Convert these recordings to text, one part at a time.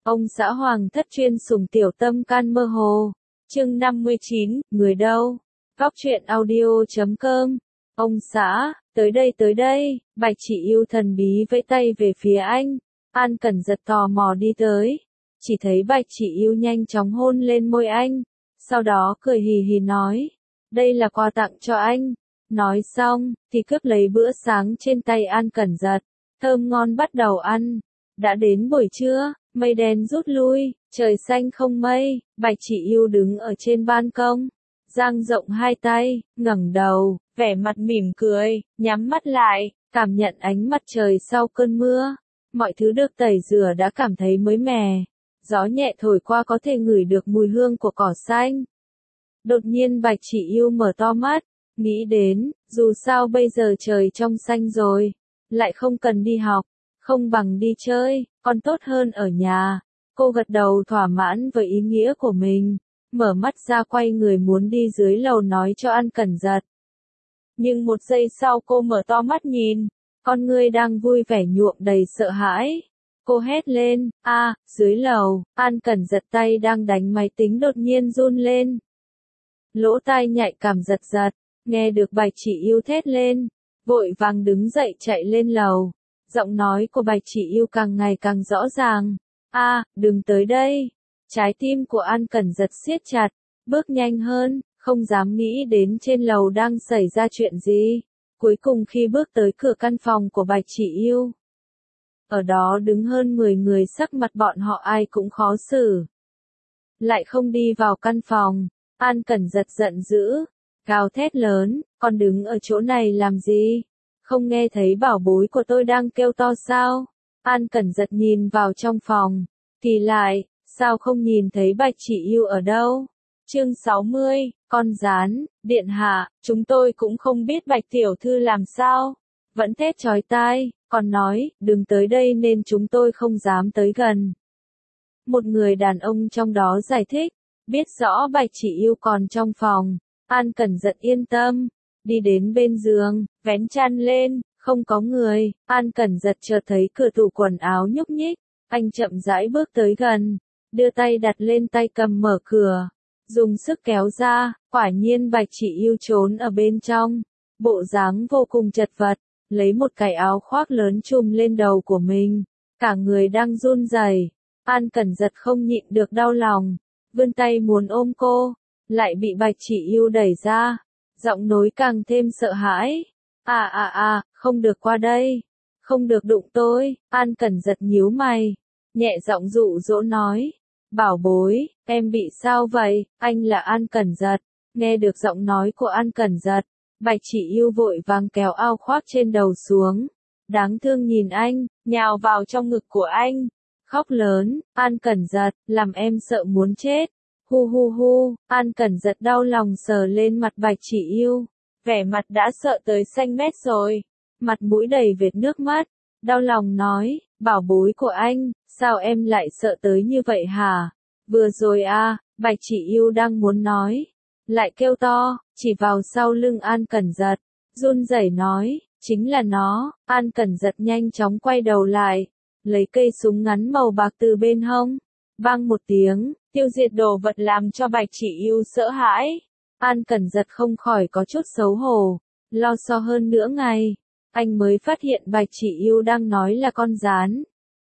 Ông xã hoàng thất chuyên sủng tiểu tâm can mơ hồ. Chương 59, người đâu? Góc truyện audio.com. Ông xã, tới đây, Bạch Chỉ Yêu thần bí vẫy tay về phía anh. An Cẩn Giật tò mò đi tới. Chỉ thấy Bạch Chỉ Yêu nhanh chóng hôn lên môi anh. Sau đó cười hì hì nói. Đây là quà tặng cho anh. Nói xong, thì cướp lấy bữa sáng trên tay An Cẩn Giật. Thơm ngon bắt đầu ăn. Đã đến buổi trưa, mây đen rút lui, trời xanh không mây, Bạch Chỉ Yêu đứng ở trên ban công, dang rộng hai tay, ngẩng đầu, vẻ mặt mỉm cười, nhắm mắt lại, cảm nhận ánh mặt trời sau cơn mưa. Mọi thứ được tẩy rửa đã cảm thấy mới mẻ. Gió nhẹ thổi qua có thể ngửi được mùi hương của cỏ xanh. Đột nhiên Bạch Chỉ Yêu mở to mắt, nghĩ đến, dù sao bây giờ trời trong xanh rồi, lại không cần đi học, không bằng đi chơi, còn tốt hơn ở nhà. Cô gật đầu thỏa mãn với ý nghĩa của mình, mở mắt ra quay người muốn đi dưới lầu nói cho An Cẩn Giật. Nhưng một giây sau cô mở to mắt nhìn, con ngươi đang vui vẻ nhuộm đầy sợ hãi. Cô hét lên, dưới lầu, An Cẩn Giật tay đang đánh máy tính đột nhiên run lên. Lỗ tai nhạy cảm giật giật, nghe được Bạch Chỉ Yêu thét lên, vội vàng đứng dậy chạy lên lầu. Giọng nói của Bạch Chỉ Yêu càng ngày càng rõ ràng. Đừng tới đây. Trái tim của An Cẩn Giật siết chặt, bước nhanh hơn, không dám nghĩ đến trên lầu đang xảy ra chuyện gì. Cuối cùng khi bước tới cửa căn phòng của Bạch Chỉ Yêu, ở đó đứng hơn 10 người, sắc mặt bọn họ ai cũng khó xử. Lại không đi vào căn phòng, An Cẩn Giật giận dữ, gào thét lớn, còn đứng ở chỗ này làm gì? Không nghe thấy bảo bối của tôi đang kêu to sao? An Cẩn Giật nhìn vào trong phòng, thì lại, sao không nhìn thấy Bạch Chỉ Yêu ở đâu? Chương 60, con gián, điện hạ, chúng tôi cũng không biết Bạch tiểu thư làm sao, vẫn thét chói tai, còn nói, đừng tới đây nên chúng tôi không dám tới gần. Một người đàn ông trong đó giải thích, biết rõ Bạch Chỉ Yêu còn trong phòng, An Cẩn Giật yên tâm, đi đến bên giường, vén chăn lên, không có người. An Cẩn Giật chợt thấy cửa tủ quần áo nhúc nhích, anh chậm rãi bước tới gần, đưa tay đặt lên tay cầm mở cửa, dùng sức kéo ra, quả nhiên Bạch Chỉ Yêu trốn ở bên trong, bộ dáng vô cùng chật vật, lấy một cái áo khoác lớn trùm lên đầu của mình, cả người đang run rẩy. An Cẩn Giật không nhịn được đau lòng, vươn tay muốn ôm cô, lại bị Bạch Chỉ Yêu đẩy ra, giọng nói càng thêm sợ hãi. Không được qua đây, không được đụng tôi. An Cẩn Giật nhíu mày, nhẹ giọng dụ dỗ nói, bảo bối, em bị sao vậy? Anh là An Cẩn Giật. Nghe được giọng nói của An Cẩn Giật, Bạch Chỉ Yêu vội vàng kéo áo khoác trên đầu xuống, đáng thương nhìn anh, nhào vào trong ngực của anh, khóc lớn, An Cẩn Giật, làm em sợ muốn chết. Hu hu hu, An Cẩn Giật đau lòng sờ lên mặt Bạch Chỉ Yêu, vẻ mặt đã sợ tới xanh mét rồi, mặt mũi đầy vệt nước mắt, đau lòng nói, bảo bối của anh, sao em lại sợ tới như vậy hả? Vừa rồi Bạch Chỉ Yêu đang muốn nói, lại kêu to, chỉ vào sau lưng An Cẩn Giật, run rẩy nói, chính là nó. An Cẩn Giật nhanh chóng quay đầu lại, lấy cây súng ngắn màu bạc từ bên hông, bang một tiếng, tiêu diệt đồ vật làm cho Bạch Chỉ Yêu sợ hãi. An Cẩn Giật không khỏi có chút xấu hổ, lo so hơn nửa ngày, anh mới phát hiện Bạch Chỉ Yêu đang nói là con gián.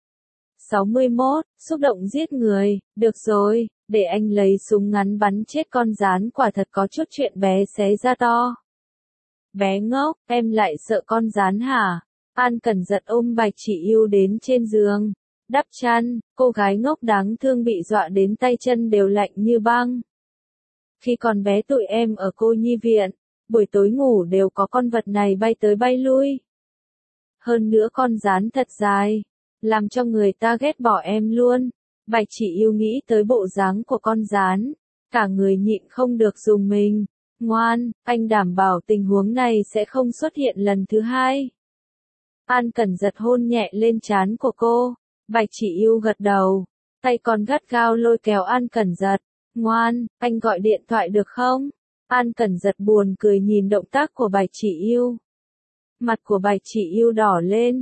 61, xúc động giết người, được rồi, để anh lấy súng ngắn bắn chết con gián, quả thật có chút chuyện bé xé ra to. Bé ngốc, em lại sợ con gián hả? An Cẩn Giật ôm Bạch Chỉ Yêu đến trên giường, đắp chăn, cô gái ngốc đáng thương bị dọa đến tay chân đều lạnh như băng. Khi còn bé tụi em ở cô nhi viện, buổi tối ngủ đều có con vật này bay tới bay lui. Hơn nữa con gián thật dài, làm cho người ta ghét bỏ em luôn. Bạch Chỉ Yêu nghĩ tới bộ dáng của con gián, cả người nhịn không được dùng mình. Ngoan, anh đảm bảo tình huống này sẽ không xuất hiện lần thứ hai. An Cẩn Giật hôn nhẹ lên trán của cô, Bạch Chỉ Yêu gật đầu, tay còn gắt gao lôi kéo An Cẩn Giật. Ngoan, anh gọi điện thoại được không? An Cẩn Giật buồn cười nhìn động tác của Bạch Chỉ Yêu. Mặt của Bạch Chỉ Yêu đỏ lên,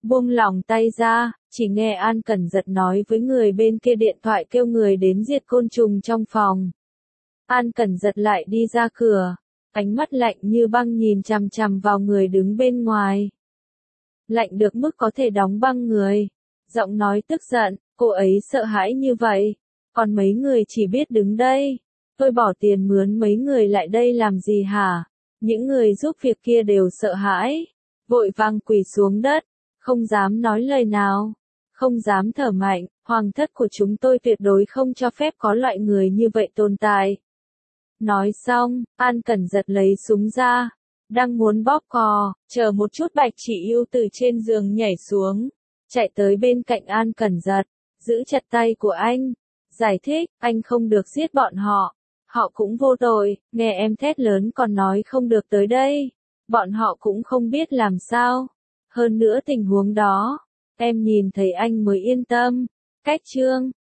buông lỏng tay ra, chỉ nghe An Cẩn Giật nói với người bên kia điện thoại kêu người đến diệt côn trùng trong phòng. An Cẩn Giật lại đi ra cửa, ánh mắt lạnh như băng nhìn chằm chằm vào người đứng bên ngoài. Lạnh được mức có thể đóng băng người. Giọng nói tức giận, cô ấy sợ hãi như vậy. Còn mấy người chỉ biết đứng đây. Tôi bỏ tiền mướn mấy người lại đây làm gì hả? Những người giúp việc kia đều sợ hãi. Vội vàng quỳ xuống đất, không dám nói lời nào. Không dám thở mạnh, hoàng thất của chúng tôi tuyệt đối không cho phép có loại người như vậy tồn tại. Nói xong, An Cẩn Giật lấy súng ra, đang muốn bóp cò, chờ một chút Bạch Chỉ Yêu từ trên giường nhảy xuống, chạy tới bên cạnh An Cẩn Giật, giữ chặt tay của anh, giải thích, anh không được giết bọn họ, họ cũng vô tội, nghe em thét lớn còn nói không được tới đây, bọn họ cũng không biết làm sao, hơn nữa tình huống đó, em nhìn thấy anh mới yên tâm, cách chương